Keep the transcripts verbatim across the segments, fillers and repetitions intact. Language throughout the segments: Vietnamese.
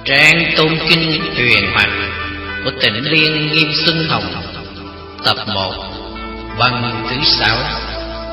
Trang Tôn Kinh Huyền Hoặc của Tịnh Liên Nghiêm Xuân Hồng, tập một, băng thứ sáu.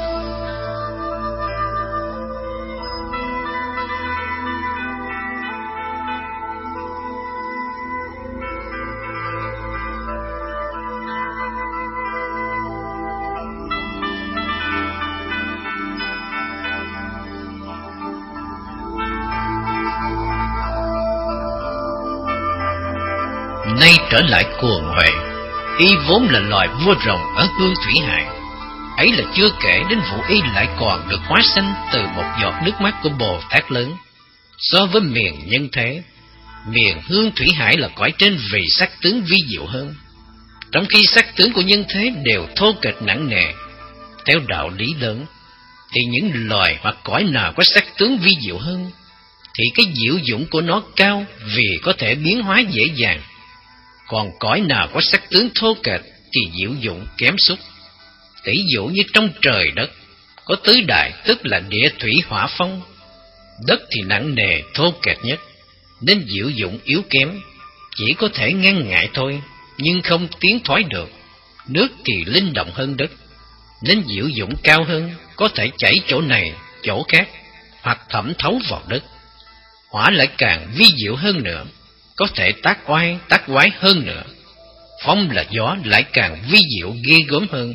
Nay trở lại cuồng huệ, y vốn là loài vua rồng ở Hương Thủy Hải. Ấy là chưa kể đến vụ y lại còn được hóa sanh từ một giọt nước mắt của Bồ Tát lớn. So với miền nhân thế, miền Hương Thủy Hải là cõi trên vì sắc tướng vi diệu hơn. Trong khi sắc tướng của nhân thế đều thô kệch nặng nề, theo đạo lý lớn, thì những loài hoặc cõi nào có sắc tướng vi diệu hơn, thì cái diệu dụng của nó cao vì có thể biến hóa dễ dàng. Còn cõi nào có sắc tướng thô kệch thì diệu dụng kém sút. Tỷ dụ như trong trời đất có tứ đại, tức là địa thủy hỏa phong. Đất thì nặng nề thô kệch nhất, nên diệu dụng yếu kém, chỉ có thể ngăn ngại thôi, nhưng không tiến thoái được. Nước thì linh động hơn đất, nên diệu dụng cao hơn, có thể chảy chỗ này chỗ khác, hoặc thẩm thấu vào đất. Hỏa lại càng vi diệu hơn nữa, có thể tác oai tác quái hơn nữa. Phong là gió lại càng vi diệu ghê gớm hơn,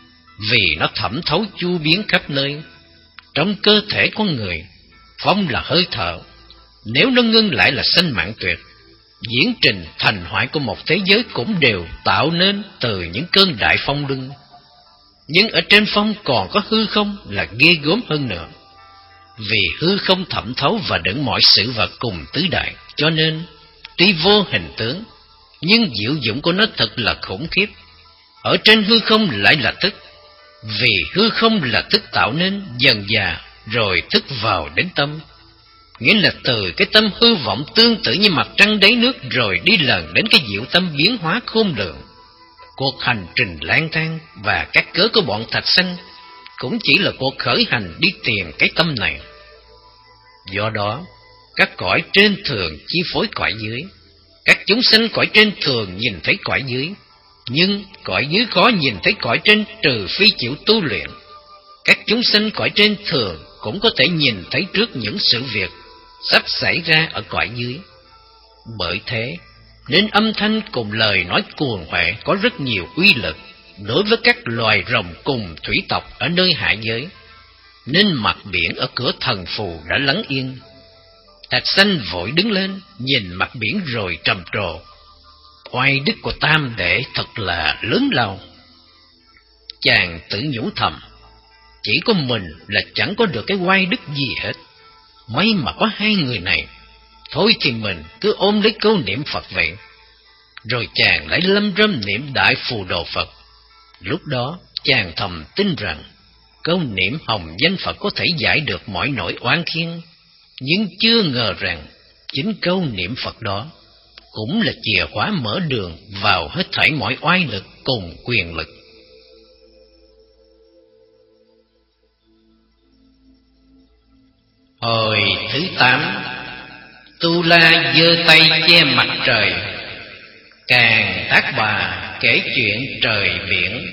vì nó thẩm thấu chu biến khắp nơi. Trong cơ thể con người, phong là hơi thở, nếu nó ngưng lại là sanh mạng tuyệt. Diễn trình thành hoại của một thế giới cũng đều tạo nên từ những cơn đại phong luân. Nhưng ở trên phong còn có hư không là ghê gớm hơn nữa, vì hư không thẩm thấu và đựng mọi sự vật cùng tứ đại, cho nên tuy vô hình tướng, nhưng diệu dụng của nó thật là khủng khiếp. Ở trên hư không lại là thức, vì hư không là thức tạo nên dần dà, rồi thức vào đến tâm. Nghĩa là từ cái tâm hư vọng tương tự như mặt trăng đáy nước, rồi đi lần đến cái diệu tâm biến hóa khôn lường. Cuộc hành trình lang thang và các cớ của bọn thạch sanh cũng chỉ là cuộc khởi hành đi tìm cái tâm này. Do đó, các cõi trên thường chi phối cõi dưới. Các chúng sanh cõi trên thường nhìn thấy cõi dưới, nhưng cõi dưới khó nhìn thấy cõi trên trừ phi chịu tu luyện. Các chúng sanh cõi trên thường cũng có thể nhìn thấy trước những sự việc sắp xảy ra ở cõi dưới. Bởi thế, nên âm thanh cùng lời nói cuồng huệ có rất nhiều uy lực đối với các loài rồng cùng thủy tộc ở nơi hạ giới. Nên mặt biển ở cửa Thần Phù đã lắng yên. Thạch sanh vội đứng lên, nhìn mặt biển rồi trầm trồ: oai đức của Tam Đệ thật là lớn lao. Chàng tự nhủ thầm: chỉ có mình là chẳng có được cái oai đức gì hết. May mà có hai người này, thôi thì mình cứ ôm lấy câu niệm Phật vậy. Rồi chàng lại lâm râm niệm Đại Phù Đồ Phật. Lúc đó chàng thầm tin rằng câu niệm hồng danh Phật có thể giải được mọi nỗi oan khiên, nhưng chưa ngờ rằng chính câu niệm Phật đó cũng là chìa khóa mở đường vào hết thảy mọi oai lực cùng quyền lực. Hồi thứ tám, Tu La giơ tay che mặt trời, Càng Tác Bà kể chuyện trời biển.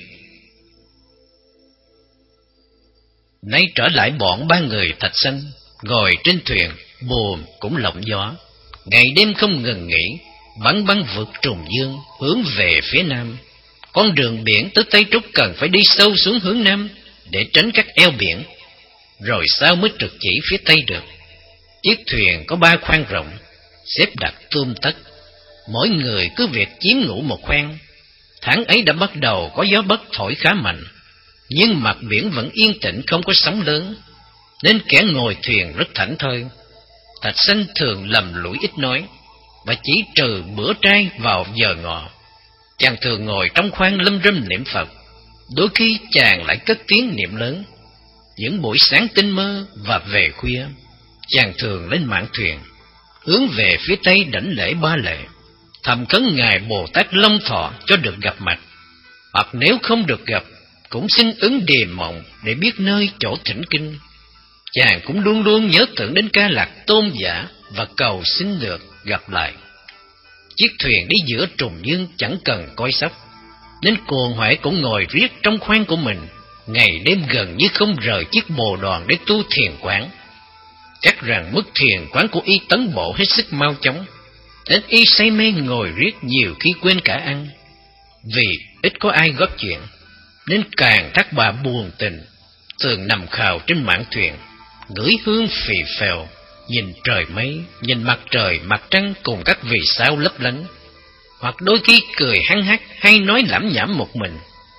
Nay trở lại bọn ba người thạch sanh, ngồi trên thuyền, buồm cũng lộng gió, ngày đêm không ngừng nghỉ, bắn bắn vượt trùng dương, hướng về phía nam. Con đường biển tới Tây Trúc cần phải đi sâu xuống hướng nam để tránh các eo biển, rồi sao mới trực chỉ phía tây được. Chiếc thuyền có ba khoang rộng, xếp đặt tươm tất, mỗi người cứ việc chiếm ngủ một khoang. Tháng ấy đã bắt đầu có gió bắc thổi khá mạnh, nhưng mặt biển vẫn yên tĩnh, không có sóng lớn, nên kẻ ngồi thuyền rất thảnh thơi. Thạch sanh thường lầm lũi ít nói, và chỉ trừ bữa trai vào giờ ngọ, chàng thường ngồi trong khoang lâm râm niệm Phật. Đôi khi chàng lại cất tiếng niệm lớn. Những buổi sáng tinh mơ và về khuya, chàng thường lên mạn thuyền, hướng về phía tây đảnh lễ ba lệ, thầm khấn ngài Bồ Tát Long Thọ cho được gặp mặt, hoặc nếu không được gặp cũng xin ứng điềm mộng để biết nơi chỗ thỉnh kinh. Chàng cũng luôn luôn nhớ tưởng đến Ca Lạc Tôn giả và cầu xin được gặp lại. Chiếc thuyền đi giữa trùng dương chẳng cần coi sóc, nên Cuồng Huệ cũng ngồi riết trong khoang của mình, ngày đêm gần như không rời chiếc bồ đoàn để tu thiền quán. Chắc rằng mức thiền quán của y tấn bộ hết sức mau chóng, đến y say mê ngồi riết nhiều khi quên cả ăn. Vì ít có ai góp chuyện, nên càng Thác Bà buồn tình, thường nằm khào trên mạn thuyền, ngửi hương phì phèo, nhìn trời mây, nhìn mặt trời, mặt trăng cùng các vì sao lấp lánh, hoặc đôi khi cười hăng hắc hay nói lẩm nhẩm một mình.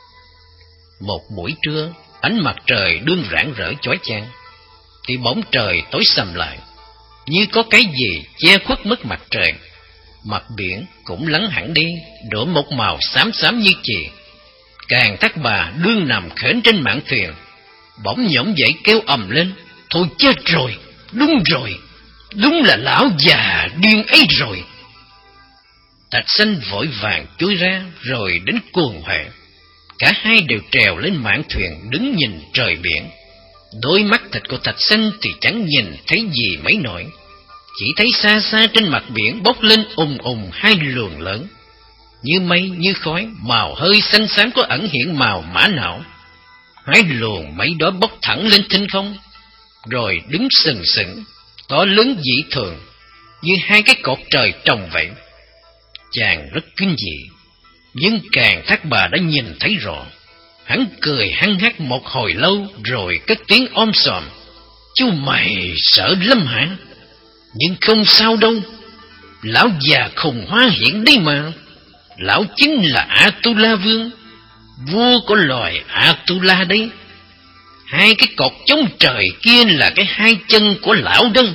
Một buổi trưa, ánh mặt trời đương rạng rỡ chói chang, thì bỗng trời tối sầm lại, như có cái gì che khuất mất mặt trời. Mặt biển cũng lắng hẳn đi, đổi một màu xám xám như chì. Càng Thác Bà đương nằm khển trên mạn thuyền, bỗng nhổm dậy kêu ầm lên: "Thôi chết rồi, đúng rồi, đúng là lão già điên ấy rồi!" Thạch Sanh vội vàng chui ra rồi đến Cuồng Huệ. Cả hai đều trèo lên mạn thuyền đứng nhìn trời biển. Đôi mắt thịt của Thạch Sanh thì chẳng nhìn thấy gì mấy nổi, chỉ thấy xa xa trên mặt biển bốc lên ùng ùng hai luồng lớn, như mây như khói, màu hơi xanh xám có ẩn hiện màu mã não. Hai luồng mây đó bốc thẳng lên thinh không, rồi đứng sừng sững, to lớn dị thường, như hai cái cột trời trồng vậy. Chàng rất kinh dị, nhưng Càng Thác Bà đã nhìn thấy rõ. Hắn cười hăng hắc một hồi lâu rồi cất tiếng om sòm: "Chú mày sợ lắm hả? Nhưng không sao đâu, lão già khùng hóa hiện đấy mà. Lão chính là Atula Vương, vua của loài Atula đấy. Hai cái cột chống trời kia là cái hai chân của lão đó."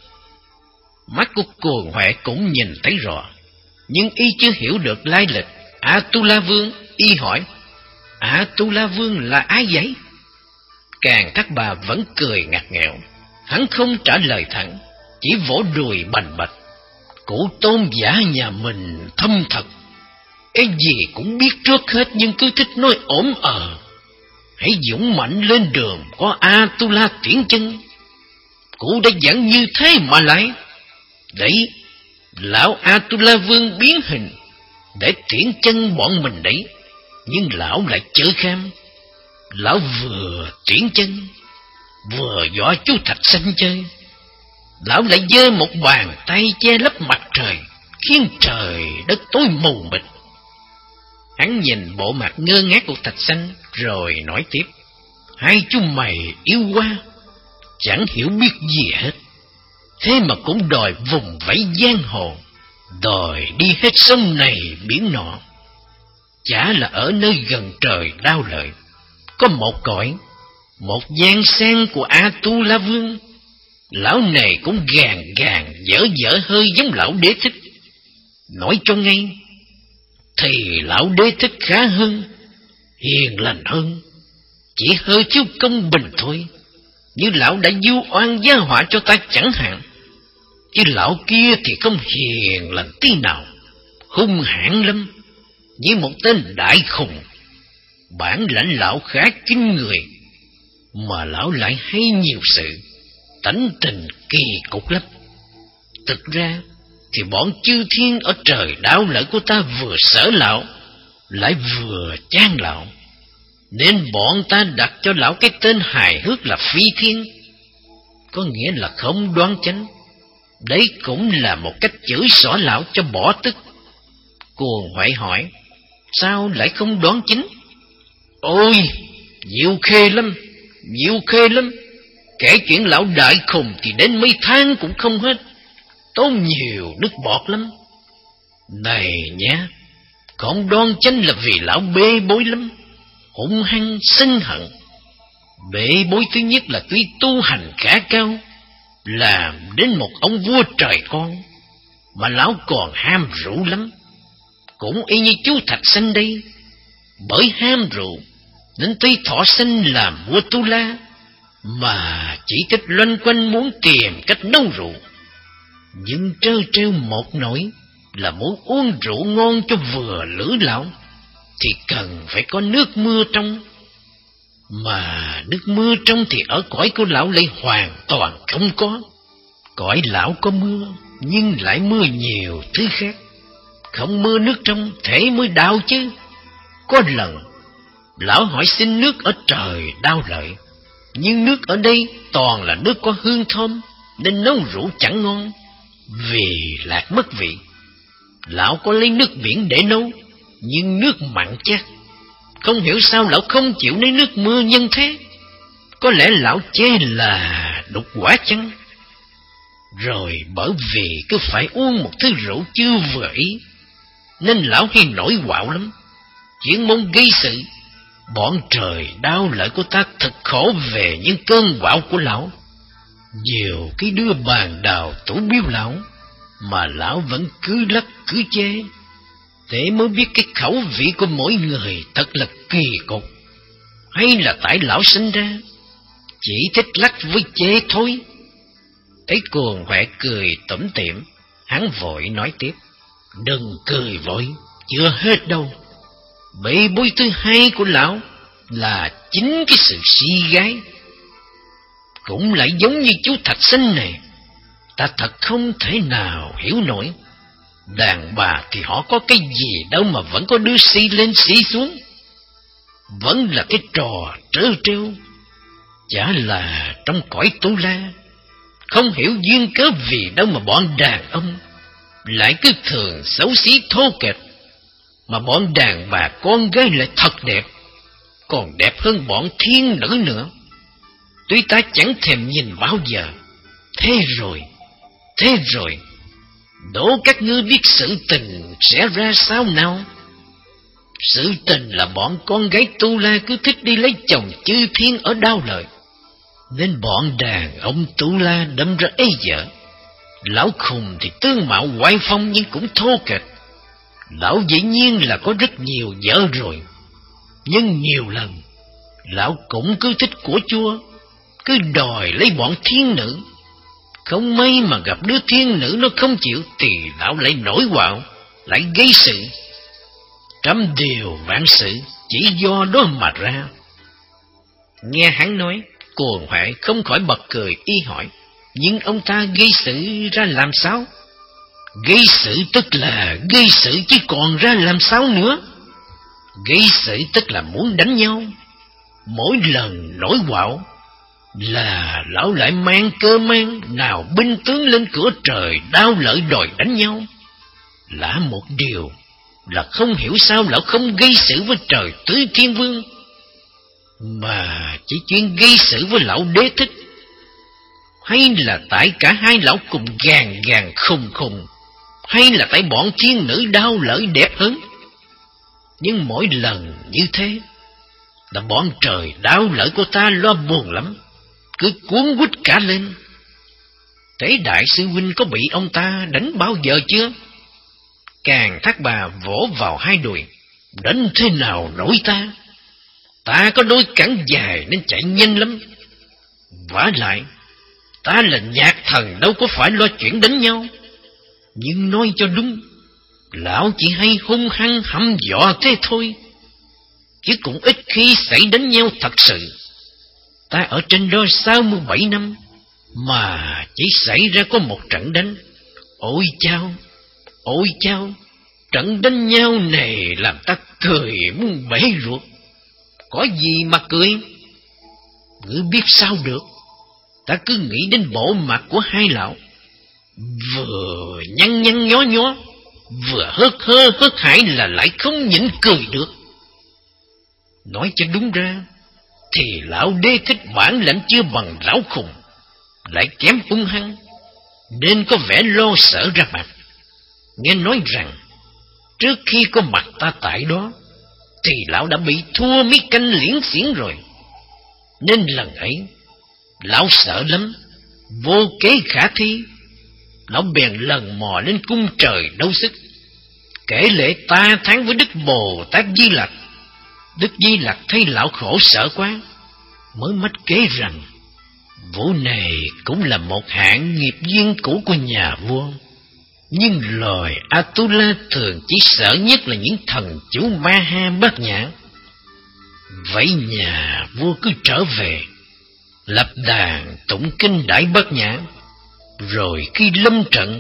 Mắt của Cuồng Huệ cũng nhìn thấy rõ, nhưng y chưa hiểu được lai lịch Atula Vương. Y hỏi: "Atula Vương là ai vậy?" Càng Thác Bà vẫn cười ngặt nghẽo. Hắn không trả lời thẳng, chỉ vỗ đùi bành bạch: "Cụ tôn giả nhà mình thâm thật, cái gì cũng biết trước hết nhưng cứ thích nói ổn ờ. Hãy dũng mạnh lên đường có Atula tiễn chân. Cụ đã dặn như thế mà lại. Đấy, lão Atula Vương biến hình để tiễn chân bọn mình đấy, nhưng lão lại chơi kham. Lão vừa tiễn chân, vừa dọa chú Thạch Sanh chơi. Lão lại giơ một bàn tay che lấp mặt trời, khiến trời đất tối mù mịt." Hắn nhìn bộ mặt ngơ ngác của Thạch Sanh rồi nói tiếp: "Hai chú mày yêu quá, chẳng hiểu biết gì hết, thế mà cũng đòi vùng vẫy giang hồ, đòi đi hết sông này biển nọ. Chả là ở nơi gần trời đao lợi, có một cõi, một giang sen của Atula Vương. Lão này cũng gàn gàn dở dở hơi giống lão Đế Thích. Nói cho ngay, thì lão Đế Thích khá hơn, hiền lành hơn, chỉ hơi thiếu công bình thôi, như lão đã du oan gia họa cho ta chẳng hạn. Chứ lão kia thì không hiền lành tí nào, hung hãn lắm, như một tên đại khùng. Bản lãnh lão khá kinh người, mà lão lại hay nhiều sự, tánh tình kỳ cục lắm. Thực ra thì bọn chư thiên ở trời đao lợi của ta vừa sợ lão, lại vừa chán lão, nên bọn ta đặt cho lão cái tên hài hước là Phi Thiên, có nghĩa là không đoán chánh. Đấy cũng là một cách chửi xỏ lão cho bỏ tức." Cuồng Huệ hỏi: "Sao lại không đoán chính?" "Ôi, nhiều khê lắm, nhiều khê lắm. Kể chuyện lão đại khùng thì đến mấy tháng cũng không hết, tốn nhiều nước bọt lắm. Này nhá, không đoan chánh là vì lão bê bối lắm, hung hăng sân hận. Bê bối thứ nhất là tuy tu hành khá cao, làm đến một ông vua trời con, mà lão còn ham rượu lắm. Cũng y như chú Thạch Sanh đây, bởi ham rượu nên tuy thọ sinh làm vua Tu La, mà chỉ thích loanh quanh muốn tìm cách nấu rượu. Nhưng trơ trêu một nỗi là muốn uống rượu ngon cho vừa lưỡi lão, thì cần phải có nước mưa trong. Mà nước mưa trong thì ở cõi của lão lại hoàn toàn không có. Cõi lão có mưa, nhưng lại mưa nhiều thứ khác. Không mưa nước trong thể mới đau chứ. Có lần lão hỏi xin nước ở trời đau lợi, nhưng nước ở đây toàn là nước có hương thơm, nên nấu rượu chẳng ngon, vì lạc mất vị. Lão có lấy nước biển để nấu, nhưng nước mặn chát. Không hiểu sao lão không chịu lấy nước mưa nhân thế. Có lẽ lão chê là đục quả chăng? Rồi bởi vì cứ phải uống một thứ rượu chưa vừa ý, nên lão hay nổi quạo lắm, chuyện mong gây sự. Bọn trời đau lợi của ta thật khổ về những cơn quạo của lão. Nhiều cái đứa bàn đào tủ biếu lão, mà lão vẫn cứ lắc cứ chê. Thế mới biết cái khẩu vị của mỗi người thật là kỳ cục. Hay là tại lão sinh ra chỉ thích lắc với chê thôi? Thấy Cuồng Huệ cười tủm tỉm, hắn vội nói tiếp: Đừng cười vội, chưa hết đâu. Bể bối thứ hai của lão là chính cái sự si gái. Cũng lại giống như chú Thạch Sinh này. Ta thật không thể nào hiểu nổi. Đàn bà thì họ có cái gì đâu mà vẫn có đứa si lên si xuống. Vẫn là cái trò trớ trêu. Chả là trong cõi Tu La, không hiểu duyên cớ vì đâu mà bọn đàn ông lại cứ thường xấu xí thô kệch, mà bọn đàn bà con gái lại thật đẹp, còn đẹp hơn bọn thiên nữ nữa. Tuy ta chẳng thèm nhìn bao giờ. Thế rồi, thế rồi, đố các ngươi biết sự tình sẽ ra sao nào? Sự tình là bọn con gái Tu La cứ thích đi lấy chồng chư thiên ở Đao Lợi, nên bọn đàn ông Tu La đâm ra ế vợ. Lão Khùng thì tương mạo oai phong nhưng cũng thô kệch. Lão dĩ nhiên là có rất nhiều vợ rồi, nhưng nhiều lần lão cũng cứ thích của chua, cứ đòi lấy bọn thiên nữ. Không may mà gặp đứa thiên nữ nó không chịu, thì lão lại nổi quạo, lại gây sự. Trăm điều vạn sự chỉ do đó mà ra. Nghe hắn nói, Cuồng Huệ không khỏi bật cười, y hỏi: Nhưng ông ta gây sự ra làm sao? Gây sự tức là gây sự chứ còn ra làm sao nữa? Gây sự tức là muốn đánh nhau. Mỗi lần nổi quạo là lão lại mang cơ mang nào binh tướng lên cửa trời Đao Lợi đòi đánh nhau. Lạ một điều là không hiểu sao lão không gây sự với trời Tứ Thiên Vương, mà chỉ chuyên gây sự với lão Đế Thích. Hay là tại cả hai lão cùng gàn gàn khùng khùng, hay là tại bọn thiên nữ Đao Lợi đẹp hơn? Nhưng mỗi lần như thế là bọn trời Đao Lợi của ta lo buồn lắm, cứ cuốn quýt cả lên. Thế đại sư huynh có bị ông ta đánh bao giờ chưa? Càng Thác Bà vỗ vào hai đùi: Đánh thế nào nổi ta? Ta có đôi cẳng dài nên chạy nhanh lắm. Vả lại, ta là nhạc thần đâu có phải lo chuyện đánh nhau. Nhưng nói cho đúng, lão chỉ hay hung hăng hăm dọa thế thôi, chứ cũng ít khi xảy đánh nhau thật sự. Ta ở trên đó sáu mươi bảy năm, mà chỉ xảy ra có một trận đánh. Ôi chao, ôi chao, trận đánh nhau này làm ta cười muốn bể ruột. Có gì mà cười? Ngươi biết sao được? Ta cứ nghĩ đến bộ mặt của hai lão, vừa nhăn nhăn nhó nhó, vừa hớt hơ hớt hải, là lại không nhịn cười được. Nói cho đúng ra thì lão Đế Thích bản lãnh chưa bằng lão Khùng, lại kém hung hăng, nên có vẻ lo sợ ra mặt. Nghe nói rằng trước khi có mặt ta tại đó thì lão đã bị thua mấy canh liễn xiển rồi, nên lần ấy lão sợ lắm, vô kế khả thi. Lão bèn lần mò lên cung trời đấu sức, kể lễ ta thắng với Đức Bồ Tát Di Lặc. Đức Di Lặc thấy lão khổ sở quá, mới mách kế rằng vụ này cũng là một hạng nghiệp duyên cũ của nhà vua. Nhưng loài Atula thường chỉ sợ nhất là những thần chủ Ma Ha Bát Nhã. Vậy nhà vua cứ trở về, lập đàn tụng kinh Đại Bát Nhã, rồi khi lâm trận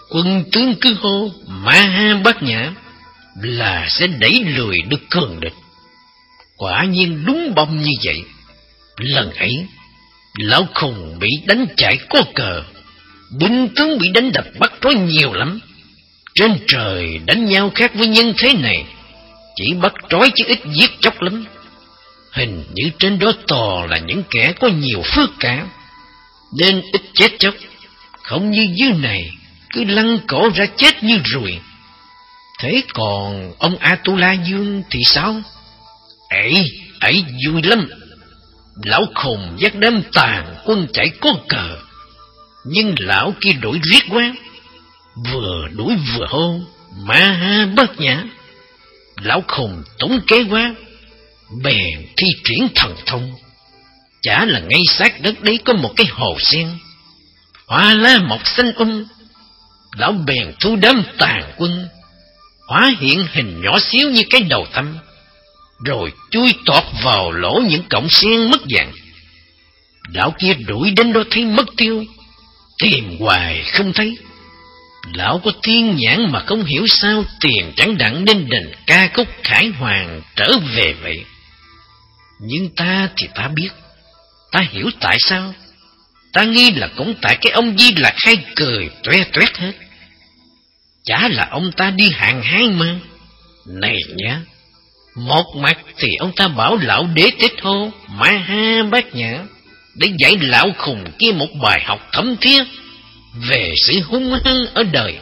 Quân tướng cứ hô Ma Ha Bát Nhã là sẽ đẩy lùi được cường địch. Quả nhiên đúng bông như vậy. Lần ấy lão khùng bị đánh chạy có cờ, binh tướng bị đánh đập bắt trói nhiều lắm. Trên trời đánh nhau khác với nhân thế này, chỉ bắt trói chứ ít giết chóc lắm. Hình như trên đó toàn là những kẻ có nhiều phước cả, nên ít chết chóc. Không như dưới này cứ lăn cổ ra chết như ruồi. Thế còn ông Atula Dương thì sao? Ấy, ấy vui lắm. Lão khùng dắt đám tàn quân chạy có cờ, nhưng lão kia đuổi riết quá, vừa đuổi vừa hô Ma Ha Bát Nhã. Lão khùng tốn kế quá, bèn thi triển thần thông. Chả là ngay sát đất đấy có một cái hồ sen, hoa lá mọc xanh um. Lão bèn thu đám tàn quân, hóa hiện hình nhỏ xíu như cái đầu tâm, rồi chui tọt vào lỗ những cọng sen mất dạng. Lão kia đuổi đến đó thấy mất tiêu, tìm hoài không thấy. Lão có thiên nhãn mà không hiểu sao tiền chẳng đặng nên đền ca khúc khải hoàng trở về vậy. Nhưng ta thì ta biết, ta hiểu tại sao. Ta nghi là cũng tại cái ông Di Lạc hay cười toe toét hết. Chả là ông ta đi hàng hai mà. Này nhá, một mặt thì ông ta bảo lão đế tích hô Ma Ha Bát Nhã để dạy lão khùng kia một bài học thấm thía về sự hung hăng ở đời.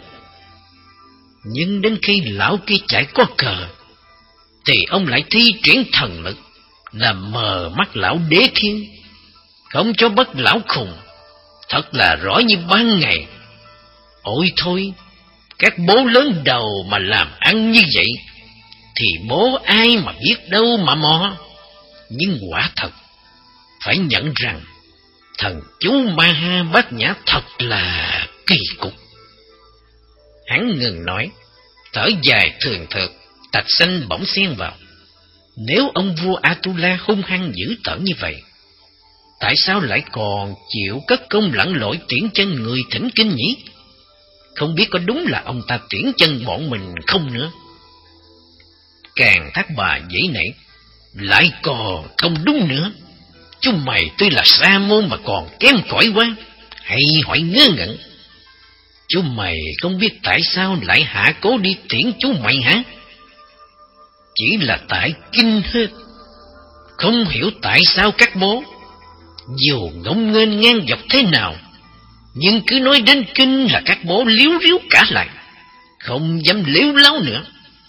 Nhưng đến khi lão kia chạy có cờ, thì ông lại thi triển thần lực làm mờ mắt lão đế thiên, không cho bắt lão khùng. Thật là rõ như ban ngày. Ôi thôi, các bố lớn đầu mà làm ăn như vậy thì bố ai mà biết đâu mà mò. Nhưng quả thật phải nhận rằng thần chú Ma Ha Bát Nhã thật là kỳ cục. Hắn ngừng nói, thở dài thường thượt. Tạch Xanh bỗng xen vào. Nếu ông vua Atula hung hăng dữ tợn như vậy, tại sao lại còn chịu cất công lặn lội tiễn chân người thỉnh kinh nhỉ? Không biết có đúng là ông ta tiễn chân bọn mình không nữa. Càng Thác Bà dãy nảy, lại còn không đúng nữa. Chúng mày tuy là sa môn mà còn kém cỏi quá, hay hỏi ngớ ngẩn. Chúng mày không biết tại sao lại hạ cố đi tiễn chú mày hả? Chỉ là tại kinh hết. Không hiểu tại sao các bố, dù ngông nghênh ngang dọc thế nào, nhưng cứ nói đến kinh là các bố liếu riếu cả lại, không dám liếu láo nữa.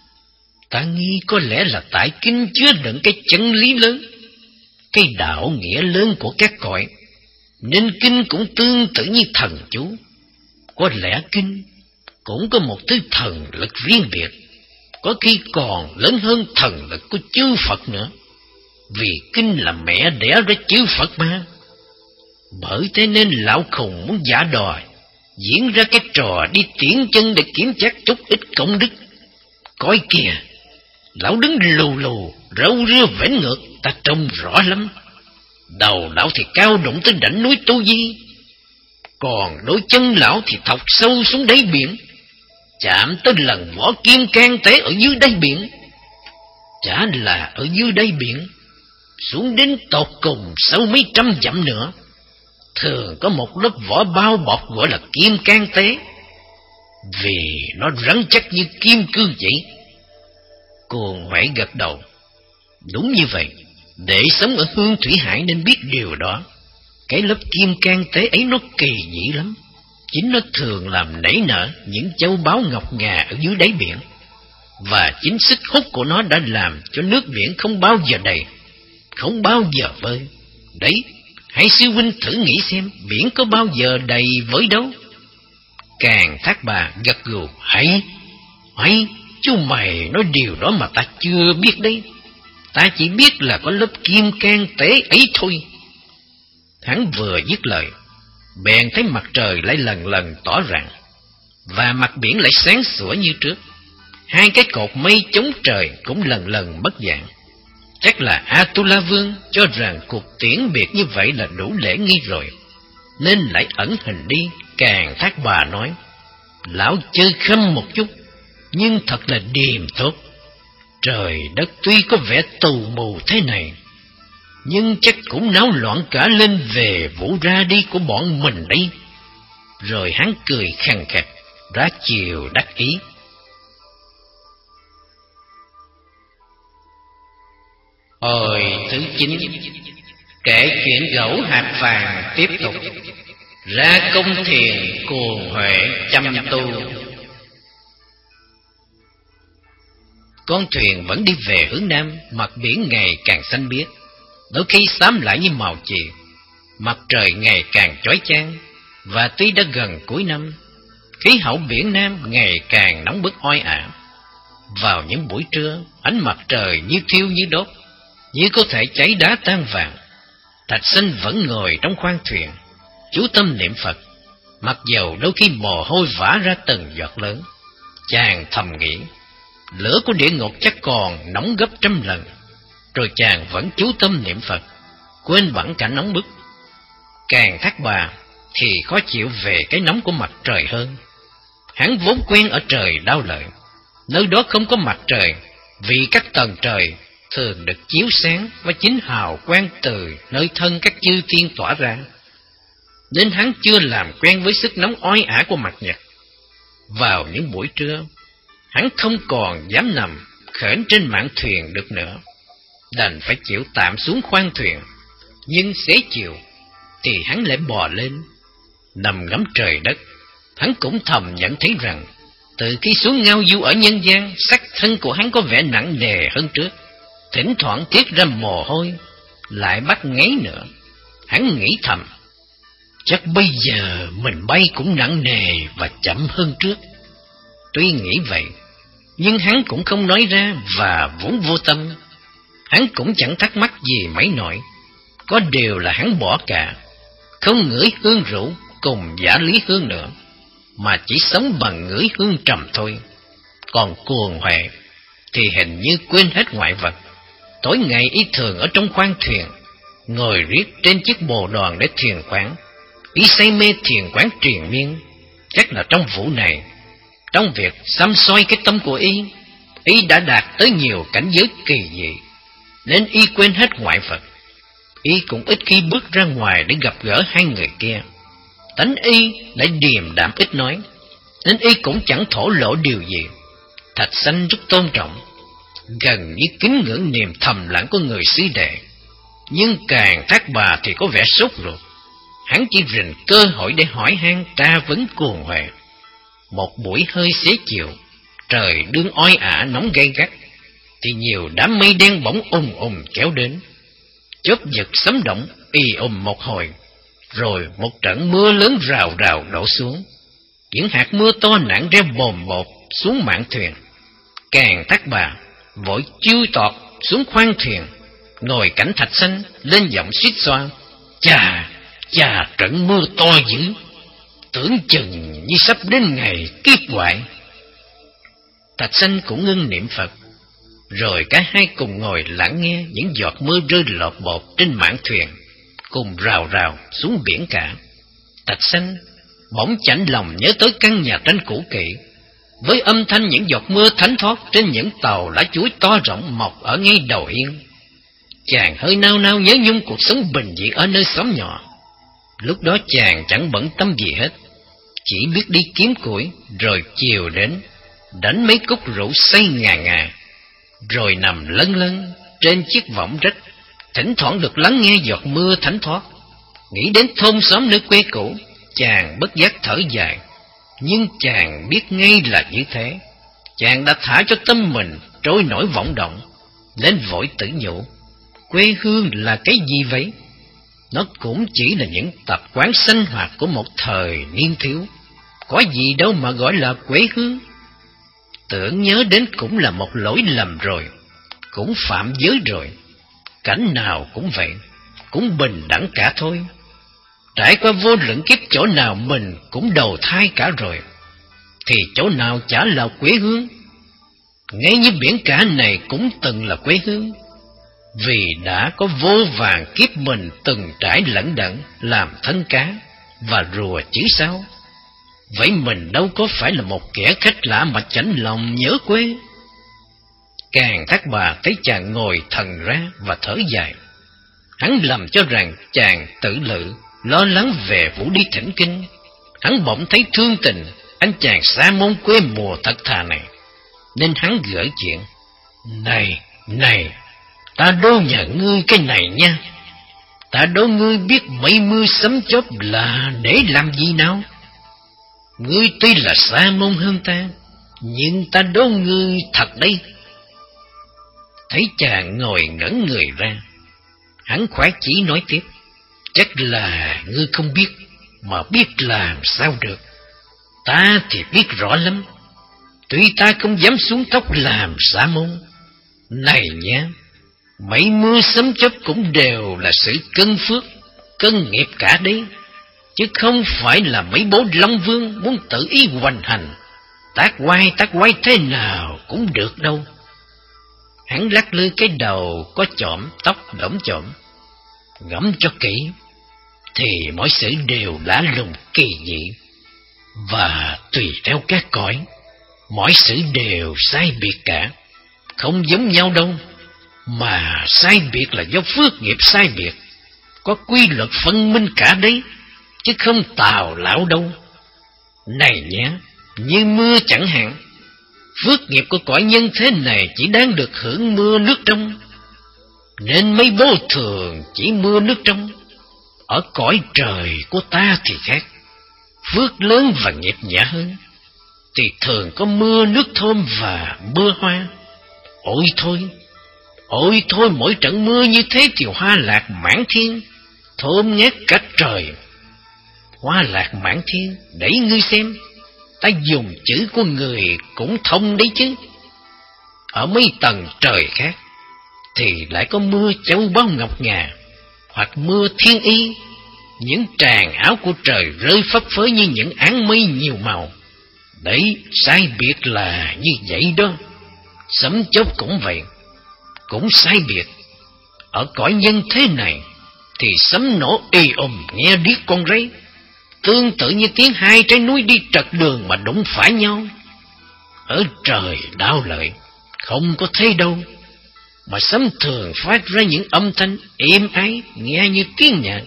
Ta nghi có lẽ là tại kinh chứa đựng cái chân lý lớn, cái đạo nghĩa lớn của các cõi, nên kinh cũng tương tự như thần chú. Có lẽ kinh cũng có một thứ thần lực riêng biệt, có khi còn lớn hơn thần lực của chư Phật nữa, vì kinh là mẹ đẻ ra chư Phật mà. Bởi thế nên lão khùng muốn giả đòi diễn ra cái trò đi tiễn chân để kiểm chắc chút ít công đức. Coi kìa, lão đứng lù lù, râu rưa vẻn ngược, ta trông rõ lắm. Đầu lão thì cao đụng tới đỉnh núi Tu Di, còn đôi chân lão thì thọc sâu xuống đáy biển, chạm tới lần vỏ kim can tế ở dưới đáy biển. Chả là ở dưới đáy biển, xuống đến tột cùng sâu mấy trăm dặm nữa, thường có một lớp vỏ bao bọc gọi là kim can tế, vì nó rắn chắc như kim cương vậy. Cuồng Huệ gật đầu. Đúng như vậy, để sống ở Hương Thủy Hải nên biết điều đó. Cái lớp kim can tế ấy nó kỳ dị lắm. Chính nó thường làm nảy nở những châu báu ngọc ngà ở dưới đáy biển, và chính sức hút của nó đã làm cho nước biển không bao giờ đầy, không bao giờ vơi. Đấy, hãy sư huynh thử nghĩ xem, biển có bao giờ đầy với đâu. Càng Thác Bà gật gù. Hay, hay, chú mày nói điều đó mà ta chưa biết đấy. Ta chỉ biết là có lớp kim can tế ấy thôi. Hắn vừa dứt lời, bèn thấy mặt trời lại lần lần tỏ rạng, và mặt biển lại sáng sủa như trước. Hai cái cột mây chống trời cũng lần lần mất dạng. Chắc là Atula Vương cho rằng cuộc tiễn biệt như vậy là đủ lễ nghi rồi, nên lại ẩn hình đi. Càng Thác Bà nói, Lão chơi khăm một chút, nhưng thật là điềm tốt. Trời đất tuy có vẻ tù mù thế này, nhưng chắc cũng náo loạn cả lên về vụ ra đi của bọn mình đây. Rồi hắn cười khàn khặt, ra chiều đắc ý. Hồi thứ chín, kể chuyện gẫu hạt vàng tiếp tục. Ra công thiền cuồng huệ chăm tu. Con thuyền vẫn đi về hướng nam, mặt biển ngày càng xanh biếc, đôi khi xám lại như màu chì. Mặt trời ngày càng chói chang, và tuy đã gần cuối năm, khí hậu biển Nam ngày càng nóng bức oi ả. Vào những buổi trưa, ánh mặt trời như thiêu như đốt, như có thể cháy đá tan vàng. Thạch Sanh vẫn ngồi trong khoang thuyền, chú tâm niệm Phật, mặc dầu đôi khi mồ hôi vã ra từng giọt lớn. Chàng thầm nghĩ, lửa của địa ngục chắc còn nóng gấp trăm lần. Rồi chàng vẫn chú tâm niệm Phật, quên bẵng cả nóng bức. Càng Thác Bà thì khó chịu về cái nóng của mặt trời hơn. Hắn vốn quen ở trời Đao Lợi, nơi đó không có mặt trời, vì các tầng trời thường được chiếu sáng và chính hào quang từ nơi thân các chư thiên tỏa ra, nên hắn chưa làm quen với sức nóng oi ả của mặt nhật. Vào những buổi trưa, hắn không còn dám nằm khểnh trên mạn thuyền được nữa, đành phải chịu tạm xuống khoang thuyền. Nhưng xế chiều thì hắn lại bò lên, nằm ngắm trời đất. Hắn cũng thầm nhận thấy rằng, từ khi xuống ngao du ở nhân gian, xác thân của hắn có vẻ nặng nề hơn trước, thỉnh thoảng tiết ra mồ hôi, lại bắt ngáy nữa. Hắn nghĩ thầm, chắc bây giờ mình bay cũng nặng nề và chậm hơn trước. Tuy nghĩ vậy, nhưng hắn cũng không nói ra và vốn vô tâm. Hắn cũng chẳng thắc mắc gì mấy nỗi, có điều là hắn bỏ cả, không ngửi hương rượu cùng giả lý hương nữa, mà chỉ sống bằng ngửi hương trầm thôi. Còn cuồng huệ thì hình như quên hết ngoại vật. Tối ngày y thường ở trong khoang thuyền, ngồi riết trên chiếc bồ đoàn để thiền quán. Y say mê thiền quán triền miên. Chắc là trong vụ này, trong việc xăm soi cái tâm của y, y đã đạt tới nhiều cảnh giới kỳ dị, nên y quên hết ngoại vật. Y cũng ít khi bước ra ngoài để gặp gỡ hai người kia. Tánh y lại điềm đạm ít nói, nên y cũng chẳng thổ lộ điều gì. Thạch Sanh rất tôn trọng, gần như kính ngưỡng niềm thầm lặng của người sư đệ. Nhưng Càng Thác Bà thì có vẻ sốt ruột. Hắn chỉ rình cơ hội để hỏi han tra vấn cuồng huệ. Một buổi hơi xế chiều, trời đương oi ả nóng gay gắt, thì nhiều đám mây đen bỗng ùm ùm kéo đến. Chớp giật sấm động ì ùm một hồi, rồi một trận mưa lớn rào rào đổ xuống. Những hạt mưa to nặng reo bồm bột xuống mạn thuyền. Càng Thác Bà vội chui tọt xuống khoang thuyền, ngồi cạnh Thạch Sanh, lên giọng suýt xoa, chà chà, trận mưa to dữ, tưởng chừng như sắp đến ngày kiếp hoại. Thạch Sanh cũng ngưng niệm Phật, rồi cả hai cùng ngồi lắng nghe những giọt mưa rơi lọt bột trên mạn thuyền, cùng rào rào xuống biển cả. Thạch Sanh bỗng chạnh lòng nhớ tới căn nhà tranh cũ kỹ, với âm thanh những giọt mưa thánh thót trên những tàu lá chuối to rộng mọc ở ngay đầu hiên. Chàng hơi nao nao nhớ nhung cuộc sống bình dị ở nơi xóm nhỏ. Lúc đó chàng chẳng bận tâm gì hết, chỉ biết đi kiếm củi, rồi chiều đến đánh mấy cốc rượu say ngà ngà, rồi nằm lân lân trên chiếc võng rách, thỉnh thoảng được lắng nghe giọt mưa thánh thoát. Nghĩ đến thôn xóm nơi quê cũ, chàng bất giác thở dài. Nhưng chàng biết ngay là như thế. Chàng đã thả cho tâm mình trôi nổi vọng động, nên vội tự nhủ, quê hương là cái gì vậy? Nó cũng chỉ là những tập quán sinh hoạt của một thời niên thiếu, có gì đâu mà gọi là quê hương. Tưởng nhớ đến cũng là một lỗi lầm rồi, cũng phạm giới rồi. Cảnh nào cũng vậy, cũng bình đẳng cả thôi. Trải qua vô lượng kiếp, chỗ nào mình cũng đầu thai cả rồi, thì chỗ nào chả là quê hương. Ngay như biển cả này cũng từng là quê hương, vì đã có vô vàn kiếp mình từng trải lẫn đẫn làm thân cá và rùa chứ sao. vậy mình đâu có phải là một kẻ khách lạ mà chạnh lòng nhớ quê. Càng Thác Bà thấy chàng ngồi thần ra và thở dài. Hắn lầm cho rằng chàng tự lự, lo lắng về vụ đi thỉnh kinh. Hắn bỗng thấy thương tình anh chàng sa môn quê mùa thật thà này, nên hắn gỡ chuyện. Này, này, ta đố nhà ngươi cái này nha. Ta đố ngươi biết mây mưa sấm chớp là để làm gì nào? Ngươi tuy là sa môn hơn ta, nhưng ta đố ngươi thật đấy. Thấy chàng ngồi ngẩn người ra, hắn khoái chí nói tiếp. Chắc là ngươi không biết, mà biết làm sao được. Ta thì biết rõ lắm, tuy ta không dám xuống tóc làm sa môn. Này nhá, mấy mưa sấm chớp cũng đều là sự cân phước, cân nghiệp cả đấy, chứ không phải là mấy bố Long Vương muốn tự ý hoành hành, tác quay tác quay thế nào cũng được đâu. Hắn lắc lư cái đầu có chỏm, tóc đổng chỏm. Ngẫm cho kỹ, thì mọi sự đều lạ lùng kỳ dị, và tùy theo các cõi, mọi sự đều sai biệt cả, không giống nhau đâu. Mà sai biệt là do phước nghiệp sai biệt, có quy luật phân minh cả đấy, chứ không tào lão đâu. Này nhé, như mưa chẳng hạn, phước nghiệp của cõi nhân thế này chỉ đáng được hưởng mưa nước trong, nên mấy bố thường chỉ mưa nước trong. Ở cõi trời của ta thì khác, phước lớn và nghiệp nhẹ hơn, thì thường có mưa nước thơm và mưa hoa. Ôi thôi, ôi thôi, mỗi trận mưa như thế thì hoa lạc mãn thiên, thơm ngát cả trời. Hoa lạc mãn thiên, để ngươi xem, ta dùng chữ của người cũng thông đấy chứ. Ở mấy tầng trời khác thì lại có mưa châu báu ngọc ngà, hoặc mưa thiên y, những tràng áo của trời rơi phấp phới như những áng mây nhiều màu. Đấy, sai biệt là như vậy đó. Sấm chớp cũng vậy, cũng sai biệt. Ở cõi nhân thế này thì sấm nổ ì ùm nghe điếc con rấy, tương tự như tiếng hai trái núi đi trật đường mà đụng phải nhau. Ở trời đạo lợi không có thế đâu, mà sấm thường phát ra những âm thanh êm ái, nghe như tiếng nhạc,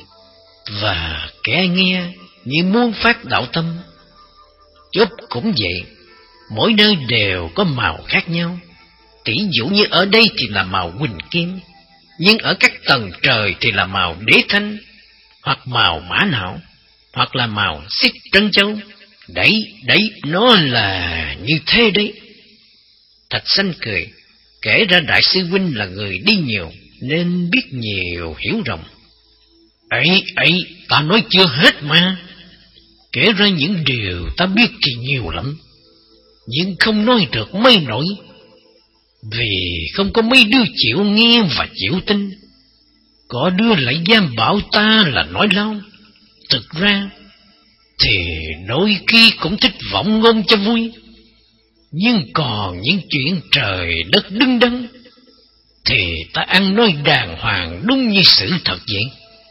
và kẻ nghe như muốn phát đạo tâm. Chớp cũng vậy, mỗi nơi đều có màu khác nhau. Tỷ dụ như ở đây thì là màu huỳnh kim, nhưng ở các tầng trời thì là màu đế thanh, hoặc màu mã não, hoặc là màu xích trân châu. Đấy, đấy, nó là như thế đấy. Thạch Sanh cười, kể ra đại sư huynh là người đi nhiều, nên biết nhiều hiểu rộng. Ấy, ấy, ta nói chưa hết mà. Kể ra những điều ta biết thì nhiều lắm, nhưng không nói được mấy nổi, vì không có mấy đứa chịu nghe và chịu tin. Có đứa lại giam bảo ta là nói láo. Thực ra thì đôi khi cũng thích vọng ngôn cho vui, nhưng còn những chuyện trời đất đứng đắn thì ta ăn nói đàng hoàng đúng như sự thật vậy.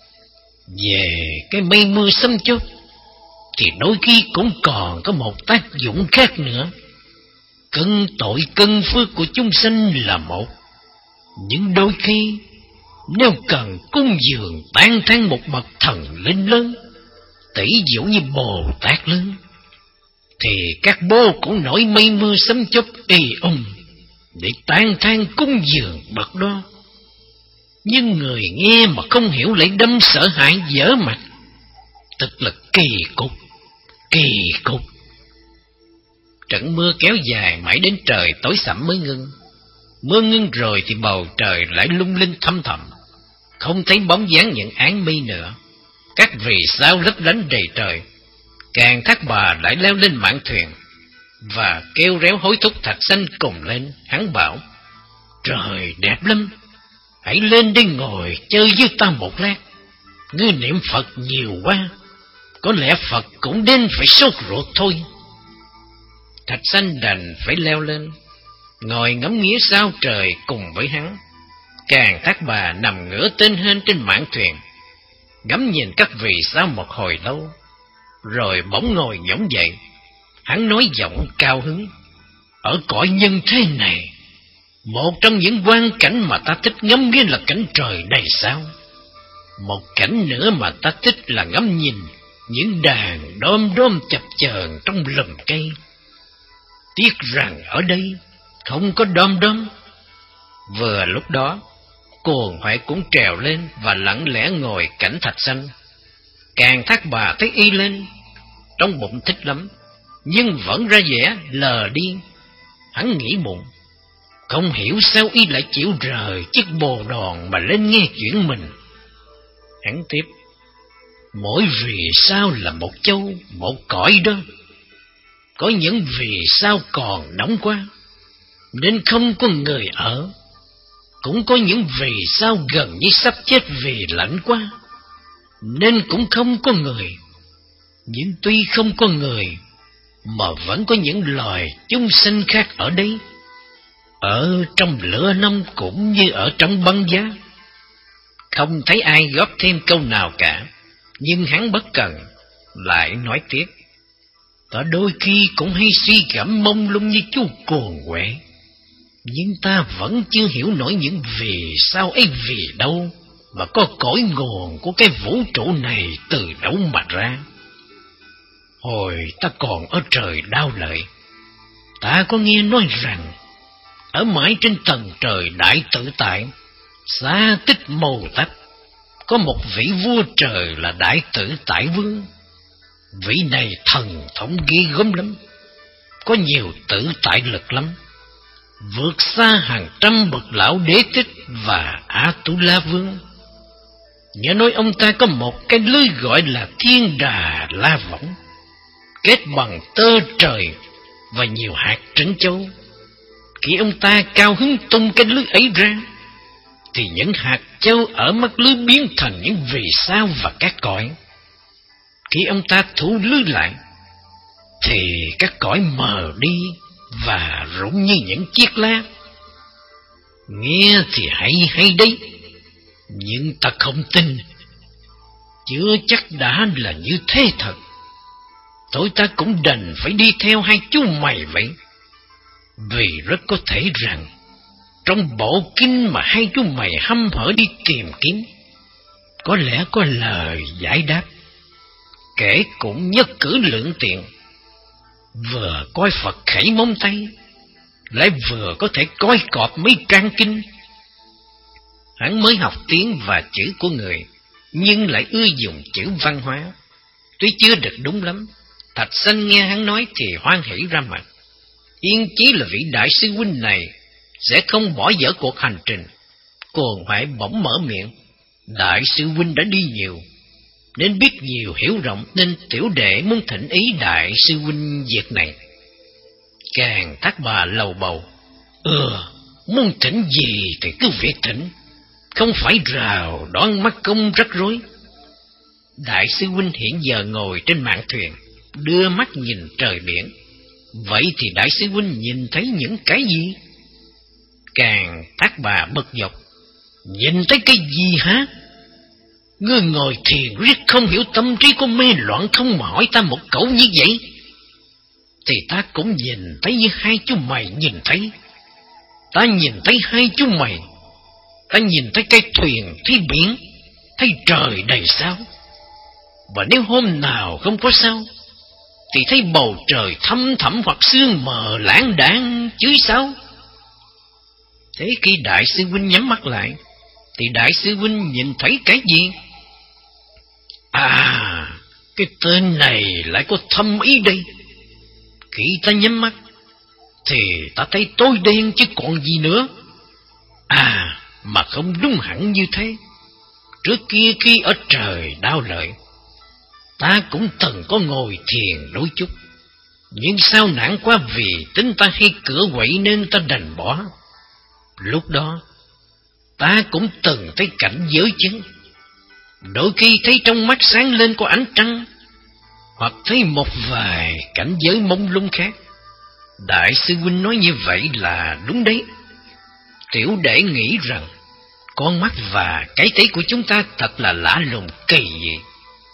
Về cái mây mưa sấm chớp thì đôi khi cũng còn có một tác dụng khác nữa. Cân tội cân phước của chúng sanh là một, nhưng đôi khi nếu cần cúng dường tán thán một bậc thần linh lớn, tỷ dụ như Bồ Tát lớn, thì các bố cũng nổi mây mưa sấm chớp ì ùm để tán thán cúng dường bậc đó. Nhưng người nghe mà không hiểu lại đâm sợ hãi dở mặt, thật là kỳ cục, kỳ cục. Trận mưa kéo dài mãi đến trời tối sẫm mới ngưng. Mưa ngưng rồi thì bầu trời lại lung linh thăm thẳm, không thấy bóng dáng những áng mây nữa. Các vì sao lấp lánh đầy trời. Càng Thác Bà lại leo lên mạn thuyền và kêu réo hối thúc Thạch Sanh cùng lên. Hắn bảo, trời đẹp lắm, hãy lên đây ngồi chơi với ta một lát. Ngươi niệm Phật nhiều quá, có lẽ Phật cũng đến phải sốt ruột thôi. Thạch Sanh đành phải leo lên, ngồi ngắm nghía sao trời cùng với hắn. Càng Thác Bà nằm ngửa tên hên trên mạn thuyền, ngắm nhìn các vì sao một hồi lâu. Rồi bỗng ngồi nhõng dậy, hắn nói giọng cao hứng: ở cõi nhân thế này, một trong những quang cảnh mà ta thích ngắm nghía là cảnh trời đầy sao. Một cảnh nữa mà ta thích là ngắm nhìn những đàn đom đóm chập chờn trong lùm cây. Tiếc rằng ở đây không có đom đóm. Vừa lúc đó, Cuồng Huệ cũng trèo lên và lặng lẽ ngồi cảnh thạch xanh. Càng Thác Bà thấy y lên, trong bụng thích lắm, nhưng vẫn ra vẻ lờ đi. Hắn nghĩ bụng, không hiểu sao y lại chịu rời chiếc bồ đòn mà lên nghe chuyện mình. Hắn tiếp: mỗi vì sao là một châu, một cõi đó. Có những vì sao còn nóng quá, nên không có người ở. Cũng có những vì sao gần như sắp chết vì lạnh quá, nên cũng không có người. Nhưng tuy không có người, mà vẫn có những loài chúng sinh khác ở đây, ở trong lửa nóng cũng như ở trong băng giá. Không thấy ai góp thêm câu nào cả, nhưng hắn bất cần lại nói tiếp: ta đôi khi cũng hay suy cảm mông lung như chú Cuồng Huệ, nhưng ta vẫn chưa hiểu nổi những vì sao ấy vì đâu, mà có cội nguồn của cái vũ trụ này từ đâu mà ra. Hồi ta còn ở trời Đao Lợi, ta có nghe nói rằng ở mãi trên tầng trời Đại Tự Tại, xa Tích Mầu Tách, có một vị vua trời là Đại Tự Tại Vương. Vị này thần thống ghê gớm lắm, có nhiều tự tại lực lắm, vượt xa hàng trăm bậc lão Đế Thích và A-tu-la Vương. Nghe nói ông ta có một cái lưới gọi là Thiên Đà La Võng, kết bằng tơ trời và nhiều hạt trân châu. Khi ông ta cao hứng tung cái lưới ấy ra, thì những hạt châu ở mắt lưới biến thành những vì sao và các cõi. Khi ông ta thu lưới lại, thì các cõi mờ đi và rụng như những chiếc lá. Nghe thì hay hay đấy, nhưng ta không tin, chưa chắc đã là như thế thật. Thôi ta cũng đành phải đi theo hai chú mày vậy, vì rất có thể rằng trong bộ kinh mà hai chú mày hăm hở đi tìm kiếm, có lẽ có lời giải đáp. Kể cũng nhất cử lượng tiện, vừa coi Phật khẩy móng tay, lại vừa có thể coi cọp mấy trang kinh. Hắn mới học tiếng và chữ của người, nhưng lại ưa dùng chữ văn hóa. Tuy chưa được đúng lắm, Thạch Xanh nghe hắn nói thì hoan hỉ ra mặt, yên chí là vị đại sư huynh này sẽ không bỏ dở cuộc hành trình. Cuồng Huệ bỗng mở miệng: đại sư huynh đã đi nhiều, nên biết nhiều hiểu rộng, nên tiểu đệ muốn thỉnh ý đại sư huynh việc này. Càng Thác Bà lầu bầu: Ừ, muốn thỉnh gì thì cứ việc thỉnh, không phải rào đoán mắc công rắc rối. Đại sư huynh hiện giờ ngồi trên mạn thuyền, đưa mắt nhìn trời biển. Vậy thì đại sư huynh nhìn thấy những cái gì? Càng Thác Bà bực dọc: nhìn thấy cái gì hả? Ngươi ngồi thiền riết không hiểu tâm trí của mê loạn không mà hỏi ta một câu như vậy? Thì ta cũng nhìn thấy như hai chú mày nhìn thấy. Ta nhìn thấy hai chú mày. Ta nhìn thấy cái thuyền, thấy biển, thấy trời đầy sao. Và nếu hôm nào không có sao, thì thấy bầu trời thâm thẳm hoặc sương mờ lãng đãng chứ sao. Thế khi đại sư huynh nhắm mắt lại, thì đại sư huynh nhìn thấy cái gì? À, cái tên này lại có thâm ý đây. Khi ta nhắm mắt, thì ta thấy tối đen chứ còn gì nữa. À, mà không đúng hẳn như thế. Trước kia khi ở trời Đao Lợi, ta cũng từng có ngồi thiền đôi chút, nhưng sao nản quá vì tính ta hay cửa quậy nên ta đành bỏ. Lúc đó, ta cũng từng thấy cảnh giới chứng. Đôi khi thấy trong mắt sáng lên có ánh trăng, hoặc thấy một vài cảnh giới mông lung khác. Đại sư huynh nói như vậy là đúng đấy. Tiểu đệ nghĩ rằng con mắt và cái thấy của chúng ta thật là lạ lùng kỳ dị.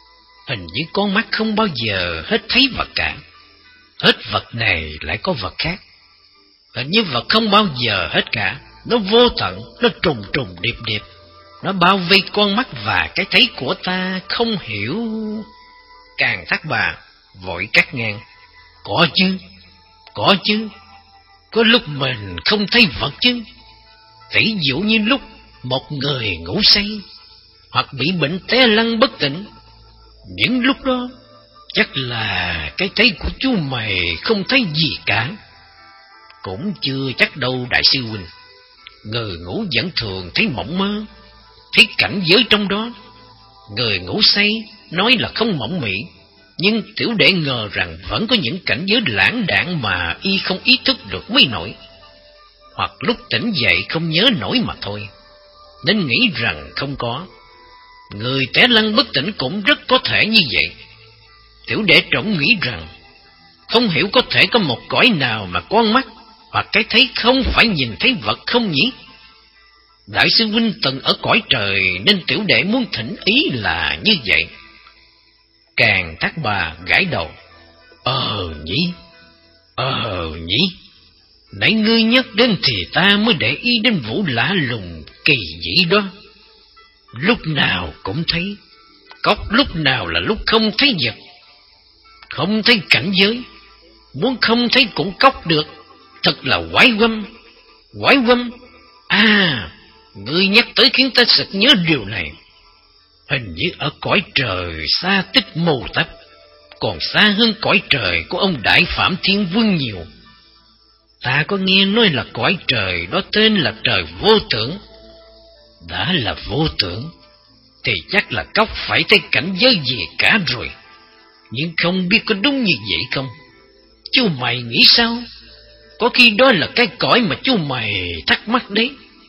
Hình như con mắt không bao giờ hết thấy vật cả. Hết vật này lại có vật khác. Hình như vật không bao giờ hết cả. Nó vô tận, nó trùng trùng điệp điệp. Nó bao vây con mắt và cái thấy của ta không hiểu. Càng Thác Bà vội cắt ngang. Có chứ, có chứ. Có lúc mình không thấy vật chứ. Ví dụ như lúc một người ngủ say hoặc bị bệnh té lăn bất tỉnh, những lúc đó chắc là cái thấy của chú mày không thấy gì cả. Cũng chưa chắc đâu đại sư huynh. Người ngủ vẫn thường thấy mộng mơ, thấy cảnh giới trong đó. Người ngủ say nói là không mộng mị, nhưng tiểu đệ ngờ rằng vẫn có những cảnh giới lãng đãng mà y không ý thức được mới nổi, hoặc lúc tỉnh dậy không nhớ nổi mà thôi, nên nghĩ rằng không có. Người té lăn bất tỉnh cũng rất có thể như vậy. Tiểu đệ trộm nghĩ rằng không hiểu có thể có một cõi nào mà con mắt hoặc cái thấy không phải nhìn thấy vật không nhỉ? Đại sư huynh từng ở cõi trời nên tiểu đệ muốn thỉnh ý là như vậy. Càng Thác Bà gãi đầu. Ờ nhỉ, ờ nhỉ. Nãy ngươi nhắc đến thì ta mới để ý đến vụ lạ lùng kỳ dị đó. Lúc nào cũng thấy, cóc lúc nào là lúc không thấy vật. Không thấy cảnh giới, muốn không thấy cũng cóc được. Thật là quái quăm, quái quăm. À, ngươi nhắc tới khiến ta sực nhớ điều này. Hình như ở cõi trời xa tích mù tấp, còn xa hơn cõi trời của ông Đại Phạm Thiên Vương nhiều. Ta có nghe nói là cõi trời đó tên là trời vô tưởng. Đã là vô tưởng thì chắc là cóc phải thấy cảnh giới gì cả rồi. Nhưng không biết có đúng như vậy không? Chú mày nghĩ sao? Có khi đó là cái cõi mà chú mày thắc mắc đấy.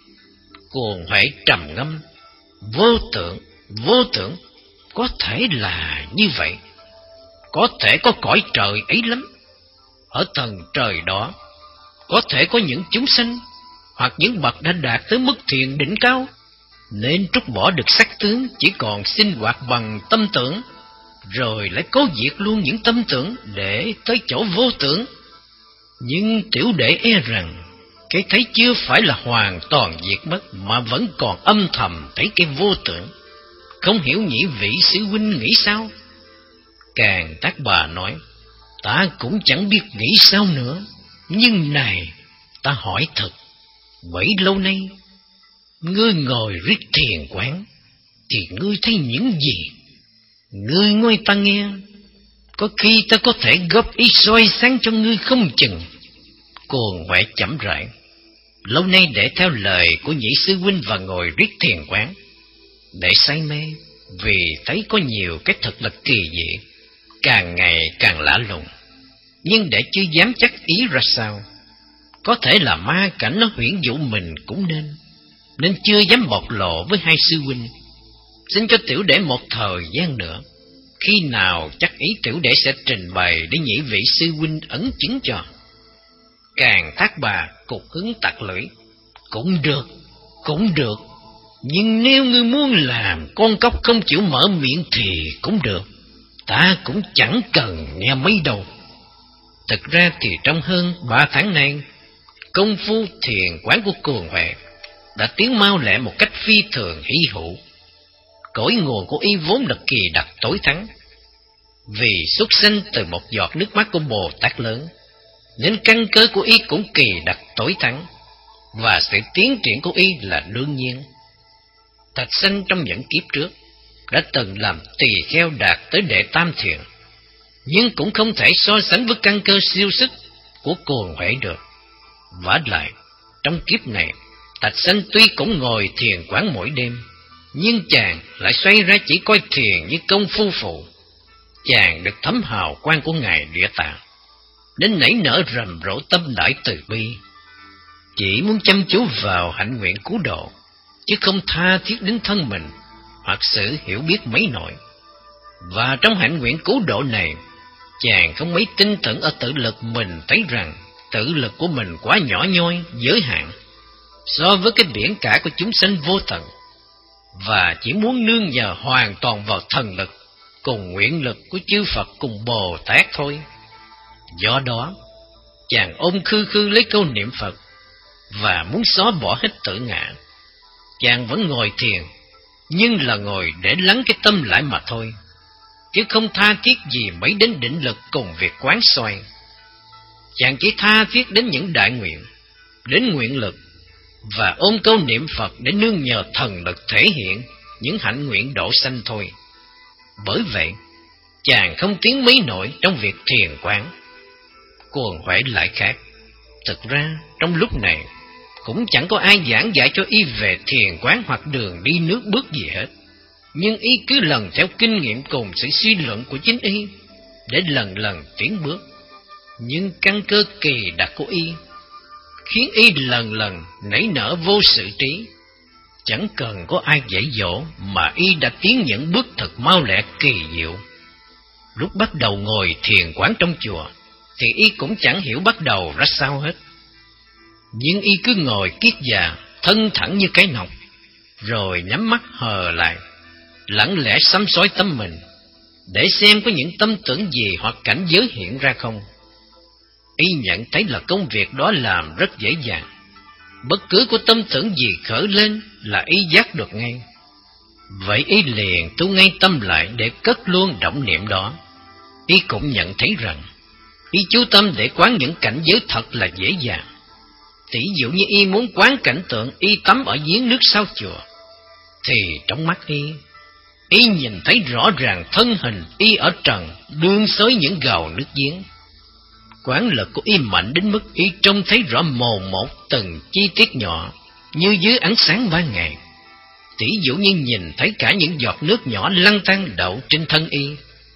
Cuồng Huệ trầm ngâm. Vô tưởng, vô tưởng, có thể là như vậy. Có thể có cõi trời ấy lắm. Ở tầng trời đó có thể có những chúng sanh hoặc những bậc đã đạt tới mức thiền đỉnh cao, nên trút bỏ được sắc tướng, chỉ còn sinh hoạt bằng tâm tưởng, rồi lại cố diệt luôn những tâm tưởng để tới chỗ vô tưởng. Nhưng tiểu đệ e rằng cái thấy chưa phải là hoàn toàn diệt mất, mà vẫn còn âm thầm thấy cái vô tưởng. Không hiểu nhị vị sư huynh nghĩ sao? Càng Thác Bà nói, ta cũng chẳng biết nghĩ sao nữa. Nhưng này, ta hỏi thật, bấy lâu nay ngươi ngồi riết thiền quán thì ngươi thấy những gì? Ngươi nói ta nghe, có khi ta có thể góp ý soi sáng cho ngươi không chừng. Cuồng Huệ chậm rãi. Lâu nay để theo lời của nhị sư huynh và ngồi riết thiền quán để say mê, vì thấy có nhiều cái thật là kỳ dị, càng ngày càng lạ lùng, nhưng để chưa dám chắc ý ra sao. Có thể là ma cảnh nó huyễn dụ mình cũng nên, nên chưa dám bộc lộ với hai sư huynh. Xin cho tiểu đệ một thời gian nữa, khi nào chắc ý tiểu đệ sẽ trình bày để nhị vị sư huynh ấn chứng cho. Càng Thác Bà cục hứng tặc lưỡi. Cũng được, cũng được, nhưng nếu ngươi muốn làm con cóc không chịu mở miệng thì cũng được, ta cũng chẳng cần nghe mấy đâu. Thực ra thì trong hơn ba tháng nay, công phu thiền quán của Cuồng Huệ đã tiến mau lẹ một cách phi thường hỷ hữu. Cội nguồn của y vốn là kỳ đặc tối thắng, vì xuất sinh từ một giọt nước mắt của Bồ Tát lớn, nên căn cơ của y cũng kỳ đặc tối thắng, và sự tiến triển của y là đương nhiên. Thạch Sanh trong những kiếp trước đã từng làm tỳ kheo đạt tới đệ tam thiền, nhưng cũng không thể so sánh với căn cơ siêu sức của Cuồng Huệ được. Vả lại, trong kiếp này, Thạch Sanh tuy cũng ngồi thiền quán mỗi đêm, nhưng chàng lại xoay ra chỉ coi thiền như công phu phụ. Chàng được thấm hào quang của Ngài Địa Tạng, nên nảy nở rầm rộ tâm đại từ bi, chỉ muốn chăm chú vào hạnh nguyện cứu độ, chứ không tha thiết đến thân mình hoặc sự hiểu biết mấy nổi. Và trong hạnh nguyện cứu độ này, chàng không mấy tin tưởng ở tự lực mình, thấy rằng tự lực của mình quá nhỏ nhoi, giới hạn so với cái biển cả của chúng sanh vô tận, và chỉ muốn nương nhờ hoàn toàn vào thần lực cùng nguyện lực của chư Phật cùng Bồ Tát thôi. Do đó, chàng ôm khư khư lấy câu niệm Phật và muốn xóa bỏ hết tự ngã. Chàng vẫn ngồi thiền, nhưng là ngồi để lắng cái tâm lại mà thôi, chứ không tha thiết gì mấy đến định lực cùng việc quán xoay. Chàng chỉ tha thiết đến những đại nguyện, đến nguyện lực, và ôm câu niệm Phật để nương nhờ thần lực thể hiện những hạnh nguyện độ sanh thôi. Bởi vậy, chàng không tiến mấy nổi trong việc thiền quán. Cuồng Huệ lại khác. Thực ra, trong lúc này, cũng chẳng có ai giảng dạy cho y về thiền quán hoặc đường đi nước bước gì hết. Nhưng y cứ lần theo kinh nghiệm cùng sự suy luận của chính y, để lần lần tiến bước. Nhưng căn cơ kỳ đặc của y, khiến y lần lần nảy nở vô sự trí. Chẳng cần có ai dạy dỗ mà y đã tiến những bước thật mau lẹ kỳ diệu. Lúc bắt đầu ngồi thiền quán trong chùa, thì y cũng chẳng hiểu bắt đầu ra sao hết. Nhưng y cứ ngồi kiết già, thân thẳng như cái nọc, rồi nhắm mắt hờ lại, lặng lẽ săm soi tâm mình, để xem có những tâm tưởng gì hoặc cảnh giới hiện ra không. Y nhận thấy là công việc đó làm rất dễ dàng. Bất cứ có tâm tưởng gì khởi lên là y giác được ngay. Vậy y liền tu ngay tâm lại để cất luôn động niệm đó. Y cũng nhận thấy rằng y chú tâm để quán những cảnh giới thật là dễ dàng. Tỷ dụ như y muốn quán cảnh tượng y tắm ở giếng nước sau chùa, thì trong mắt y, y nhìn thấy rõ ràng thân hình y ở trần đương xới những gào nước giếng. Quán lực của y mạnh đến mức y trông thấy rõ mồn một từng chi tiết nhỏ như dưới ánh sáng ban ngày. Tỷ dụ như nhìn thấy cả những giọt nước nhỏ lăn tăn đậu trên thân y.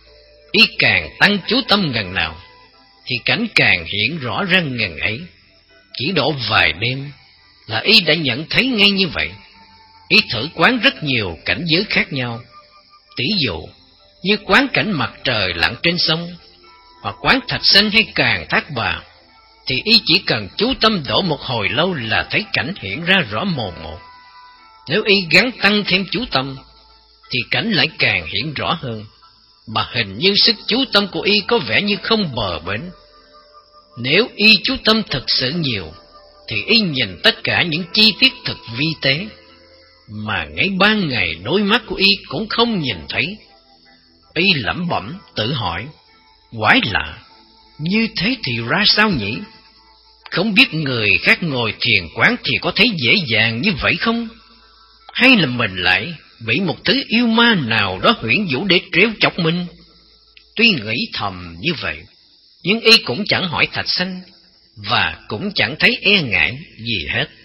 Y càng tăng chú tâm ngần nào, thì cảnh càng hiện rõ ra ngần ấy. Chỉ độ vài đêm là y đã nhận thấy ngay như vậy. Y thử quán rất nhiều cảnh giới khác nhau. Tỷ dụ như quán cảnh mặt trời lặn trên sông, hoặc quán thạch xanh hay càng thác bà, thì y chỉ cần chú tâm đổ một hồi lâu là thấy cảnh hiện ra rõ mồn một. Nếu y gắng tăng thêm chú tâm, thì cảnh lại càng hiện rõ hơn, mà hình như sức chú tâm của y có vẻ như không bờ bến. Nếu y chú tâm thực sự nhiều, thì y nhìn tất cả những chi tiết thực vi tế, mà ngay ban ngày đôi mắt của y cũng không nhìn thấy. Y lẩm bẩm tự hỏi, quái lạ, như thế thì ra sao nhỉ? Không biết người khác ngồi thiền quán thì có thấy dễ dàng như vậy không? Hay là mình lại bị một thứ yêu ma nào đó huyễn vũ để trêu chọc mình? Tuy nghĩ thầm như vậy, nhưng y cũng chẳng hỏi thạch xanh, và cũng chẳng thấy e ngại gì hết.